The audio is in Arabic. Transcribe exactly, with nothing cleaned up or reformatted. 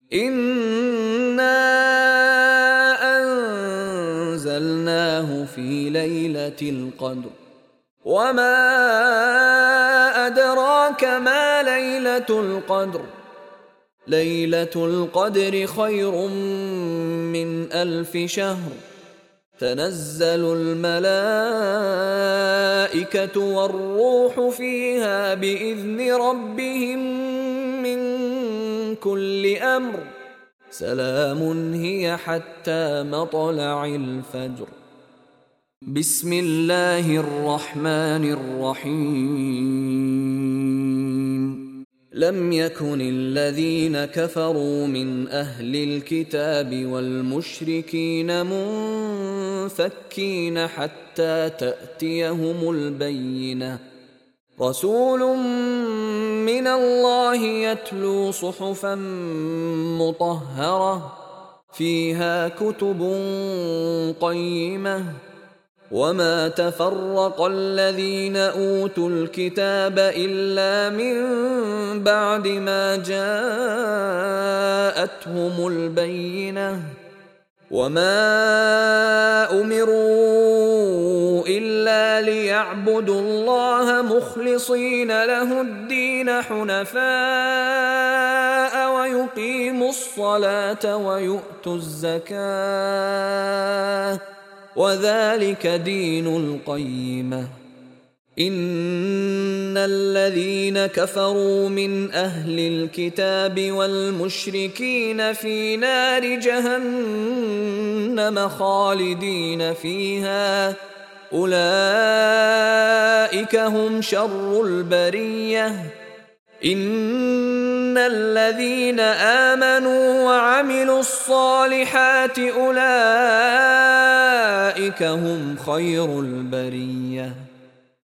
إنا أنزلناه في ليلة القدر وما أدراك ما ليلة القدر ليلة القدر خير من ألف شهر تنزل الملائكة والروح فيها بإذن ربهم من كل أمر سلام هي حتى مطلع الفجر. بسم الله الرحمن الرحيم. لم يكن الذين كفروا من أهل الكتاب والمشركين منفكين حتى تأتيهم البينة رسول من الله يتلو صحفا مطهرة فيها كتب قيمة وما تفرق الذين أوتوا الكتاب إلا من بعد ما جاءتهم البينة وما أمروا إلا ليعبدوا الله مخلصين له الدين حنفاء ويقيموا الصلاة ويؤتوا الزكاة وذلك دين القيمة. إن الذين كفروا من أهل الكتاب والمشركين في نار جهنم خالدين فيها أولئك هم شر البرية. إن الذين آمنوا وعملوا الصالحات أولئك هم خير البرية.